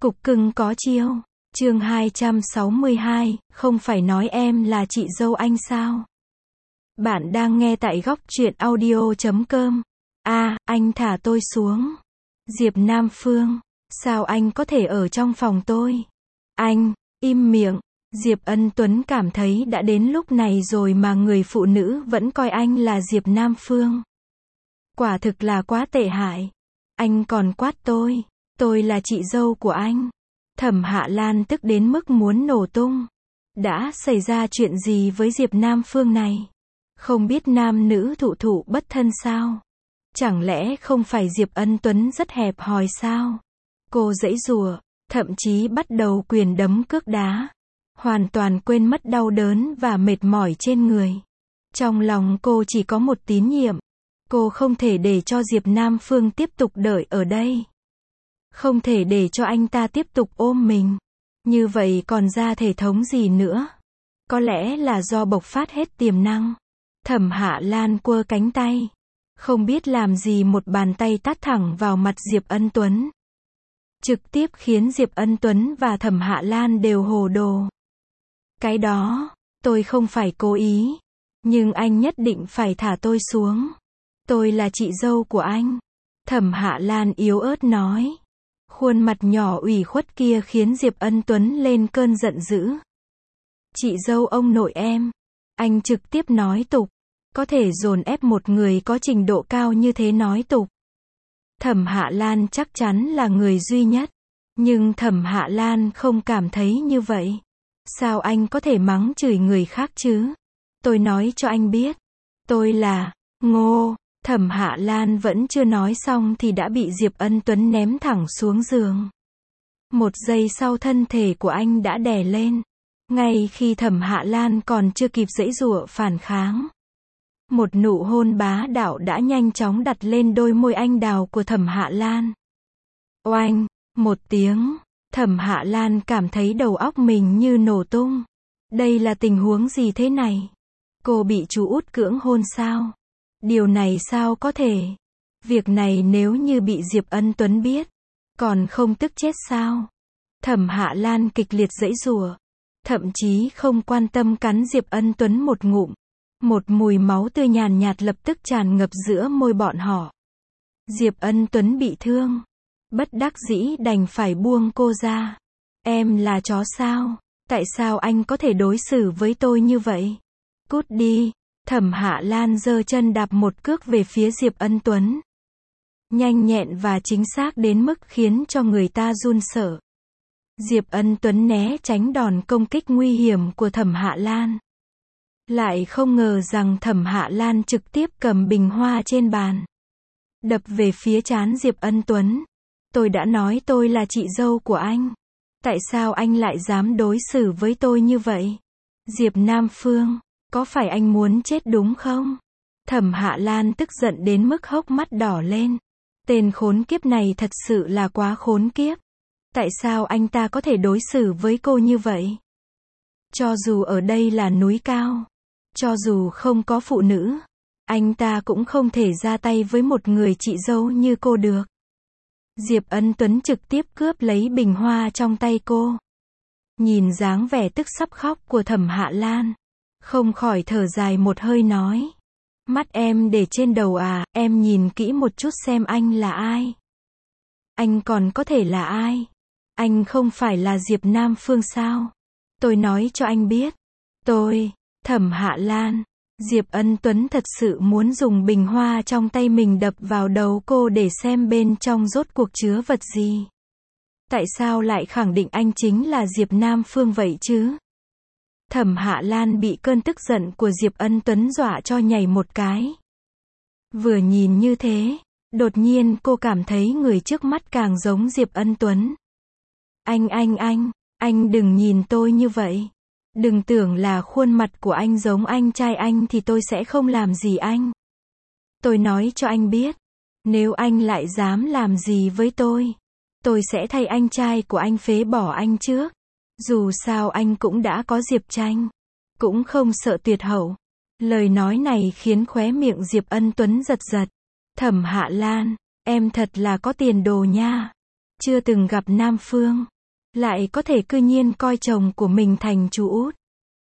Cục cưng có chiêu. Chương 262, không phải nói em là chị dâu anh sao? Bạn đang nghe tại góc truyện audio.com. Anh thả tôi xuống. Diệp Nam Phương, sao anh có thể ở trong phòng tôi? Anh, im miệng. Diệp Ân Tuấn cảm thấy đã đến lúc này rồi mà người phụ nữ vẫn coi anh là Diệp Nam Phương. Quả thực là quá tệ hại. Anh còn quát tôi là chị dâu của anh. Thẩm Hạ Lan tức đến mức muốn nổ tung. Đã xảy ra chuyện gì với Diệp Nam Phương này? Không biết nam nữ thụ bất thân sao? Chẳng lẽ không phải Diệp Ân Tuấn rất hẹp hòi sao? Cô giãy giụa, thậm chí bắt đầu quyền đấm cước đá. Hoàn toàn quên mất đau đớn và mệt mỏi trên người. Trong lòng cô chỉ có một tín nhiệm. Cô không thể để cho Diệp Nam Phương tiếp tục đợi ở đây. Không thể để cho anh ta tiếp tục ôm mình. Như vậy còn ra thể thống gì nữa? Có lẽ là do bộc phát hết tiềm năng. Thẩm Hạ Lan quơ cánh tay. Không biết làm gì một bàn tay tát thẳng vào mặt Diệp Ân Tuấn. Trực tiếp khiến Diệp Ân Tuấn và Thẩm Hạ Lan đều hồ đồ. Cái đó, tôi không phải cố ý. Nhưng anh nhất định phải thả tôi xuống. Tôi là chị dâu của anh. Thẩm Hạ Lan yếu ớt nói. Khuôn mặt nhỏ ủy khuất kia khiến Diệp Ân Tuấn lên cơn giận dữ. Chị dâu ông nội em. Anh trực tiếp nói tục. Có thể dồn ép một người có trình độ cao như thế nói tục. Thẩm Hạ Lan chắc chắn là người duy nhất. Nhưng Thẩm Hạ Lan không cảm thấy như vậy. Sao anh có thể mắng chửi người khác chứ? Tôi nói cho anh biết. Tôi là Ngô. Thẩm Hạ Lan vẫn chưa nói xong thì đã bị Diệp Ân Tuấn ném thẳng xuống giường. Một giây sau thân thể của anh đã đè lên. Ngay khi Thẩm Hạ Lan còn chưa kịp giãy giụa phản kháng. Một nụ hôn bá đạo đã nhanh chóng đặt lên đôi môi anh đào của Thẩm Hạ Lan. Oanh, một tiếng, Thẩm Hạ Lan cảm thấy đầu óc mình như nổ tung. Đây là tình huống gì thế này? Cô bị chú út cưỡng hôn sao? Điều này sao có thể? Việc này nếu như bị Diệp Ân Tuấn biết, còn không tức chết sao? Thẩm Hạ Lan kịch liệt giãy giụa, thậm chí không quan tâm cắn Diệp Ân Tuấn một ngụm. Một mùi máu tươi nhàn nhạt lập tức tràn ngập giữa môi bọn họ. Diệp Ân Tuấn bị thương, bất đắc dĩ đành phải buông cô ra. Em là chó sao? Tại sao anh có thể đối xử với tôi như vậy? Cút đi. Thẩm Hạ Lan giơ chân đạp một cước về phía Diệp Ân Tuấn. Nhanh nhẹn và chính xác đến mức khiến cho người ta run sợ. Diệp Ân Tuấn né tránh đòn công kích nguy hiểm của Thẩm Hạ Lan. Lại không ngờ rằng Thẩm Hạ Lan trực tiếp cầm bình hoa trên bàn. Đập về phía trán Diệp Ân Tuấn. Tôi đã nói tôi là chị dâu của anh. Tại sao anh lại dám đối xử với tôi như vậy? Diệp Nam Phương, có phải anh muốn chết đúng không? Thẩm Hạ Lan tức giận đến mức hốc mắt đỏ lên. Tên khốn kiếp này thật sự là quá khốn kiếp. Tại sao anh ta có thể đối xử với cô như vậy? Cho dù ở đây là núi cao, cho dù không có phụ nữ, anh ta cũng không thể ra tay với một người chị dâu như cô được. Diệp Ân Tuấn trực tiếp cướp lấy bình hoa trong tay cô. Nhìn dáng vẻ tức sắp khóc của Thẩm Hạ Lan, không khỏi thở dài một hơi nói. Mắt em để trên đầu à, em nhìn kỹ một chút xem anh là ai. Anh còn có thể là ai? Anh không phải là Diệp Nam Phương sao? Tôi nói cho anh biết. Thẩm Hạ Lan. Diệp Ân Tuấn thật sự muốn dùng bình hoa trong tay mình đập vào đầu cô để xem bên trong rốt cuộc chứa vật gì. Tại sao lại khẳng định anh chính là Diệp Nam Phương vậy chứ? Thẩm Hạ Lan bị cơn tức giận của Diệp Ân Tuấn dọa cho nhảy một cái. Vừa nhìn như thế, đột nhiên cô cảm thấy người trước mắt càng giống Diệp Ân Tuấn. Anh đừng nhìn tôi như vậy. Đừng tưởng là khuôn mặt của anh giống anh trai anh thì tôi sẽ không làm gì anh. Tôi nói cho anh biết, nếu anh lại dám làm gì với tôi sẽ thay anh trai của anh phế bỏ anh trước. Dù sao anh cũng đã có Diệp Tranh, cũng không sợ tuyệt hậu. Lời nói này khiến khóe miệng Diệp Ân Tuấn giật giật. Thẩm Hạ Lan, em thật là có tiền đồ nha. Chưa từng gặp Nam Phương, lại có thể cư nhiên coi chồng của mình thành chú út.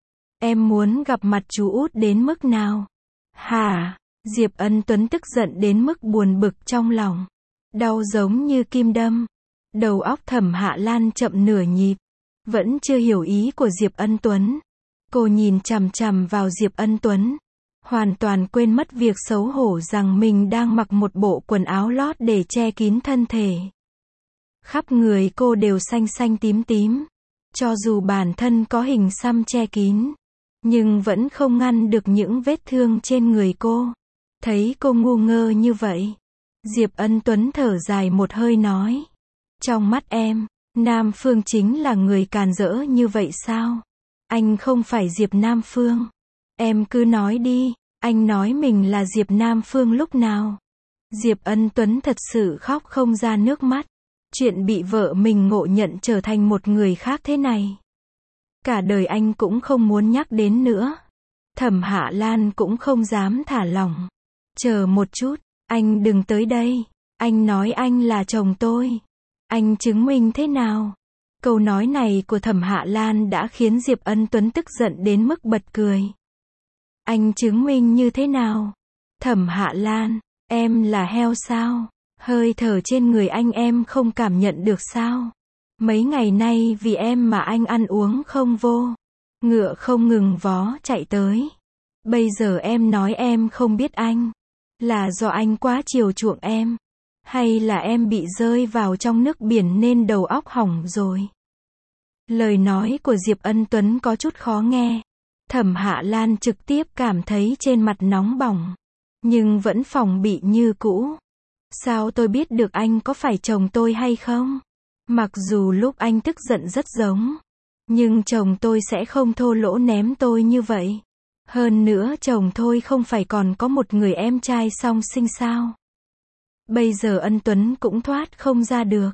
Em muốn gặp mặt chú út đến mức nào? Hả? Diệp Ân Tuấn tức giận đến mức buồn bực trong lòng. Đau giống như kim đâm. Đầu óc Thẩm Hạ Lan chậm nửa nhịp. Vẫn chưa hiểu ý của Diệp Ân Tuấn. Cô nhìn chằm chằm vào Diệp Ân Tuấn. Hoàn toàn quên mất việc xấu hổ rằng mình đang mặc một bộ quần áo lót để che kín thân thể. Khắp người cô đều xanh xanh tím tím. Cho dù bản thân có hình xăm che kín, nhưng vẫn không ngăn được những vết thương trên người cô. Thấy cô ngu ngơ như vậy, Diệp Ân Tuấn thở dài một hơi nói. Trong mắt em, Nam Phương chính là người càn rỡ như vậy sao? Anh không phải Diệp Nam Phương. Em cứ nói đi, anh nói mình là Diệp Nam Phương lúc nào? Diệp Ân Tuấn thật sự khóc không ra nước mắt. Chuyện bị vợ mình ngộ nhận trở thành một người khác thế này. Cả đời anh cũng không muốn nhắc đến nữa. Thẩm Hạ Lan cũng không dám thả lỏng. Chờ một chút, anh đừng tới đây. Anh nói anh là chồng tôi. Anh chứng minh thế nào? Câu nói này của Thẩm Hạ Lan đã khiến Diệp Ân Tuấn tức giận đến mức bật cười. Anh chứng minh như thế nào? Thẩm Hạ Lan, em là heo sao? Hơi thở trên người anh em không cảm nhận được sao? Mấy ngày nay vì em mà anh ăn uống không vô. Ngựa không ngừng vó chạy tới. Bây giờ em nói em không biết anh. Là do anh quá chiều chuộng em. Hay là em bị rơi vào trong nước biển nên đầu óc hỏng rồi? Lời nói của Diệp Ân Tuấn có chút khó nghe. Thẩm Hạ Lan trực tiếp cảm thấy trên mặt nóng bỏng. Nhưng vẫn phòng bị như cũ. Sao tôi biết được anh có phải chồng tôi hay không? Mặc dù lúc anh tức giận rất giống. Nhưng chồng tôi sẽ không thô lỗ ném tôi như vậy. Hơn nữa chồng tôi không phải còn có một người em trai song sinh sao? Bây giờ Ân Tuấn cũng thoát không ra được.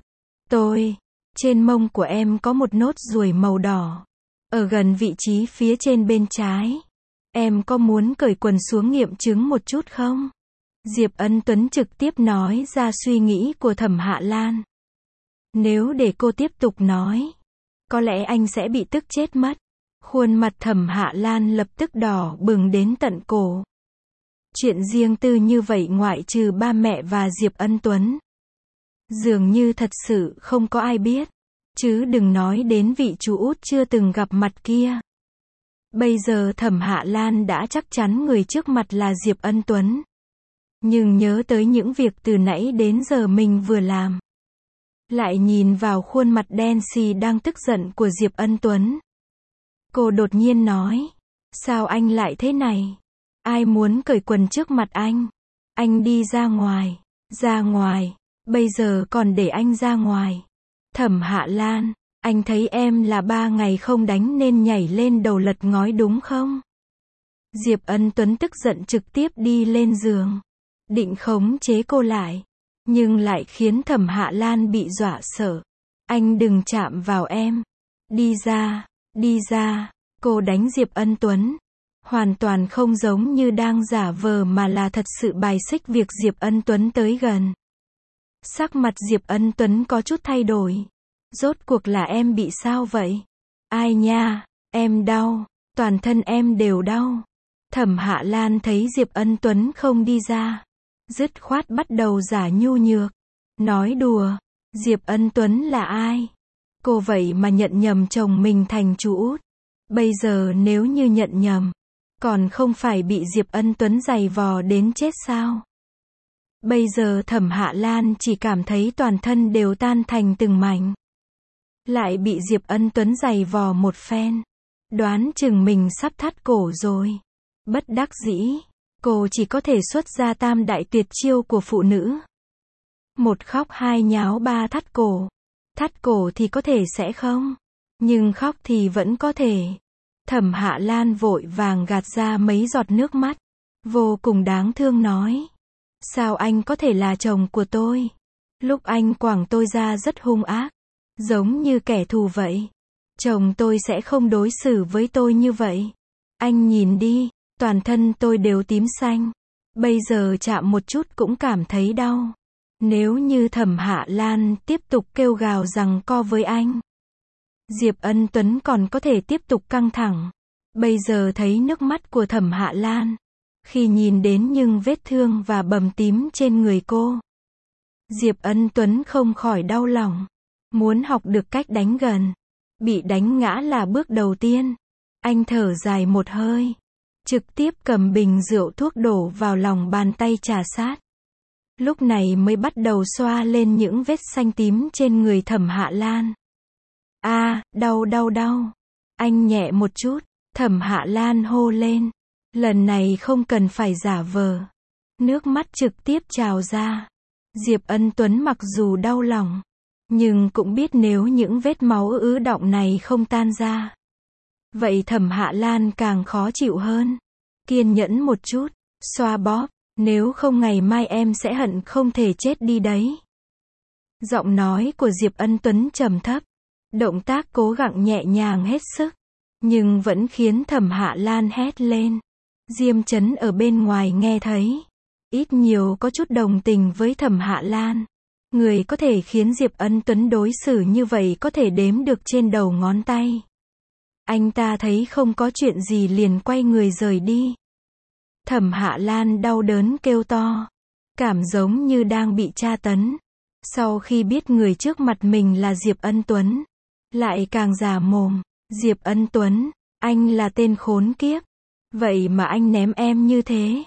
Trên mông của em có một nốt ruồi màu đỏ. Ở gần vị trí phía trên bên trái. Em có muốn cởi quần xuống nghiệm chứng một chút không? Diệp Ân Tuấn trực tiếp nói ra suy nghĩ của Thẩm Hạ Lan. Nếu để cô tiếp tục nói, có lẽ anh sẽ bị tức chết mất. Khuôn mặt Thẩm Hạ Lan lập tức đỏ bừng đến tận cổ. Chuyện riêng tư như vậy ngoại trừ ba mẹ và Diệp Ân Tuấn, dường như thật sự không có ai biết. Chứ đừng nói đến vị chú út chưa từng gặp mặt kia. Bây giờ Thẩm Hạ Lan đã chắc chắn người trước mặt là Diệp Ân Tuấn. Nhưng nhớ tới những việc từ nãy đến giờ mình vừa làm. Lại nhìn vào khuôn mặt đen xì đang tức giận của Diệp Ân Tuấn. Cô đột nhiên nói. Sao anh lại thế này? Ai muốn cởi quần trước mặt anh? Anh đi ra ngoài. Ra ngoài. Bây giờ còn để anh ra ngoài. Thẩm Hạ Lan, anh thấy em là 3 ngày không đánh nên nhảy lên đầu lật ngói đúng không? Diệp Ân Tuấn tức giận trực tiếp đi lên giường. Định khống chế cô lại. Nhưng lại khiến Thẩm Hạ Lan bị dọa sợ. Anh đừng chạm vào em. Đi ra, đi ra. Cô đánh Diệp Ân Tuấn. Hoàn toàn không giống như đang giả vờ mà là thật sự bài xích việc Diệp Ân Tuấn tới gần. Sắc mặt Diệp Ân Tuấn có chút thay đổi. Rốt cuộc là em bị sao vậy? Ai nha, em đau, toàn thân em đều đau. Thẩm Hạ Lan thấy Diệp Ân Tuấn không đi ra. Dứt khoát bắt đầu giả nhu nhược. Nói đùa, Diệp Ân Tuấn là ai? Cô vậy mà nhận nhầm chồng mình thành chú út. Bây giờ nếu như nhận nhầm, còn không phải bị Diệp Ân Tuấn giày vò đến chết sao? Bây giờ Thẩm Hạ Lan chỉ cảm thấy toàn thân đều tan thành từng mảnh. Lại bị Diệp Ân Tuấn giày vò một phen. Đoán chừng mình sắp thắt cổ rồi. Bất đắc dĩ, cô chỉ có thể xuất ra tam đại tuyệt chiêu của phụ nữ. Một khóc hai nháo ba thắt cổ. Thắt cổ thì có thể sẽ không. Nhưng khóc thì vẫn có thể. Thẩm Hạ Lan vội vàng gạt ra mấy giọt nước mắt. Vô cùng đáng thương nói. Sao anh có thể là chồng của tôi? Lúc anh quẳng tôi ra rất hung ác. Giống như kẻ thù vậy. Chồng tôi sẽ không đối xử với tôi như vậy. Anh nhìn đi, toàn thân tôi đều tím xanh. Bây giờ chạm một chút cũng cảm thấy đau. Nếu như Thẩm Hạ Lan tiếp tục kêu gào rằng co với anh, Diệp Ân Tuấn còn có thể tiếp tục căng thẳng. Bây giờ thấy nước mắt của Thẩm Hạ Lan. Khi nhìn đến những vết thương và bầm tím trên người cô, Diệp Ân Tuấn không khỏi đau lòng. Muốn học được cách đánh gần. Bị đánh ngã là bước đầu tiên. Anh thở dài một hơi. Trực tiếp cầm bình rượu thuốc đổ vào lòng bàn tay trà sát. Lúc này mới bắt đầu xoa lên những vết xanh tím trên người Thẩm Hạ Lan. Đau đau đau. Anh nhẹ một chút. Thẩm Hạ Lan hô lên. Lần này không cần phải giả vờ. Nước mắt trực tiếp trào ra. Diệp Ân Tuấn mặc dù đau lòng, nhưng cũng biết nếu những vết máu ứ đọng này không tan ra, vậy Thẩm Hạ Lan càng khó chịu hơn. Kiên nhẫn một chút, xoa bóp, nếu không ngày mai em sẽ hận không thể chết đi đấy. Giọng nói của Diệp Ân Tuấn trầm thấp, động tác cố gắng nhẹ nhàng hết sức, nhưng vẫn khiến Thẩm Hạ Lan hét lên. Diêm Chấn ở bên ngoài nghe thấy, ít nhiều có chút đồng tình với Thẩm Hạ Lan. Người có thể khiến Diệp Ân Tuấn đối xử như vậy có thể đếm được trên đầu ngón tay. Anh ta thấy không có chuyện gì liền quay người rời đi. Thẩm Hạ Lan đau đớn kêu to, cảm giống như đang bị tra tấn. Sau khi biết người trước mặt mình là Diệp Ân Tuấn, lại càng già mồm. Diệp Ân Tuấn, anh là tên khốn kiếp. Vậy mà anh ném em như thế.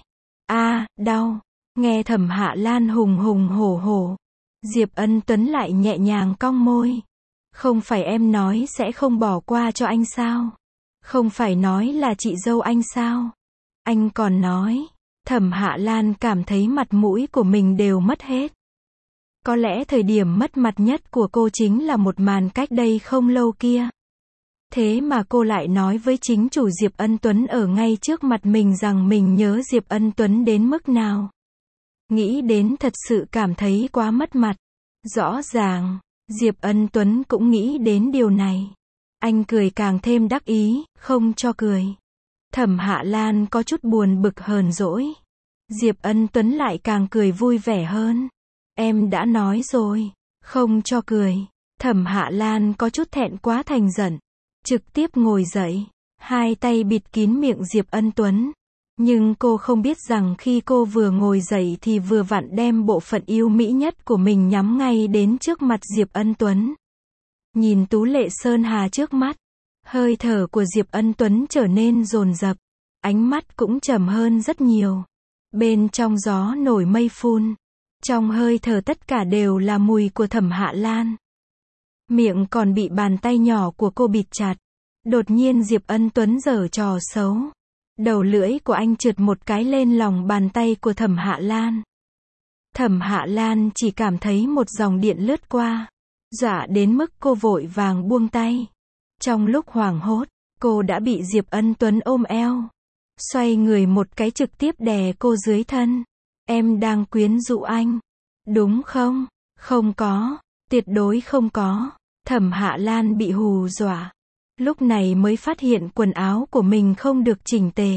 Đau. Nghe Thẩm Hạ Lan hùng hùng hổ hổ, Diệp Ân Tuấn lại nhẹ nhàng cong môi. Không phải em nói sẽ không bỏ qua cho anh sao? Không phải nói là chị dâu anh sao? Anh còn nói. Thẩm Hạ Lan cảm thấy mặt mũi của mình đều mất hết. Có lẽ thời điểm mất mặt nhất của cô chính là một màn cách đây không lâu kia. Thế mà cô lại nói với chính chủ Diệp Ân Tuấn ở ngay trước mặt mình rằng mình nhớ Diệp Ân Tuấn đến mức nào. Nghĩ đến thật sự cảm thấy quá mất mặt. Rõ ràng, Diệp Ân Tuấn cũng nghĩ đến điều này. Anh cười càng thêm đắc ý, không cho cười. Thẩm Hạ Lan có chút buồn bực hờn dỗi. Diệp Ân Tuấn lại càng cười vui vẻ hơn. Em đã nói rồi, không cho cười. Thẩm Hạ Lan có chút thẹn quá thành giận. Trực tiếp ngồi dậy, hai tay bịt kín miệng Diệp Ân Tuấn. Nhưng cô không biết rằng khi cô vừa ngồi dậy thì vừa vặn đem bộ phận yêu mỹ nhất của mình nhắm ngay đến trước mặt Diệp Ân Tuấn. Nhìn Tú Lệ Sơn Hà trước mắt, hơi thở của Diệp Ân Tuấn trở nên dồn dập, ánh mắt cũng trầm hơn rất nhiều. Bên trong gió nổi mây phun, trong hơi thở tất cả đều là mùi của Thẩm Hạ Lan. Miệng còn bị bàn tay nhỏ của cô bịt chặt. Đột nhiên Diệp Ân Tuấn giở trò xấu. Đầu lưỡi của anh trượt một cái lên lòng bàn tay của Thẩm Hạ Lan. Thẩm Hạ Lan chỉ cảm thấy một dòng điện lướt qua, dọa đến mức cô vội vàng buông tay. Trong lúc hoảng hốt, cô đã bị Diệp Ân Tuấn ôm eo, xoay người một cái trực tiếp đè cô dưới thân. Em đang quyến rũ anh, đúng không? Không có, tuyệt đối không có. Thẩm Hạ Lan bị hù dọa. Lúc này mới phát hiện quần áo của mình không được chỉnh tề.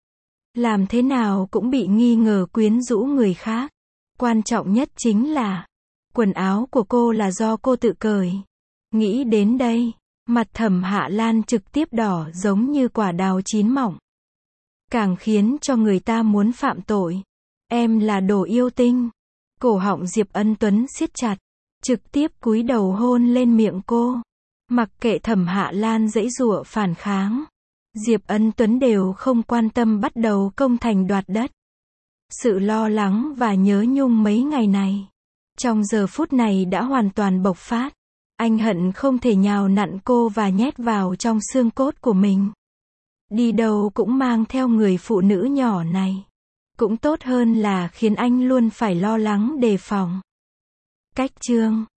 Làm thế nào cũng bị nghi ngờ quyến rũ người khác. Quan trọng nhất chính là, quần áo của cô là do cô tự cởi. Nghĩ đến đây, mặt Thẩm Hạ Lan trực tiếp đỏ giống như quả đào chín mọng. Càng khiến cho người ta muốn phạm tội. Em là đồ yêu tinh. Cổ họng Diệp Ân Tuấn siết chặt, trực tiếp cúi đầu hôn lên miệng cô. Mặc kệ Thẩm Hạ Lan giãy giụa phản kháng, Diệp Ân Tuấn đều không quan tâm bắt đầu công thành đoạt đất. Sự lo lắng và nhớ nhung mấy ngày này, trong giờ phút này đã hoàn toàn bộc phát. Anh hận không thể nhào nặn cô và nhét vào trong xương cốt của mình. Đi đâu cũng mang theo người phụ nữ nhỏ này. Cũng tốt hơn là khiến anh luôn phải lo lắng đề phòng. Cách chương